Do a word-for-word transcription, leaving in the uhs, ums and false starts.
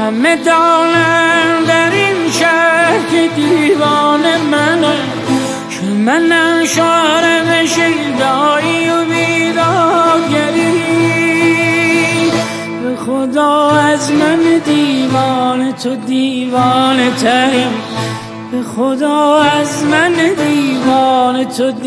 همه دانم در این شهر که دیوانه منه، که منم شارم شیدایی و بیدادگری. به خدا از من دیوانه تو دیوانه ترم، به خدا از من دیوانه تو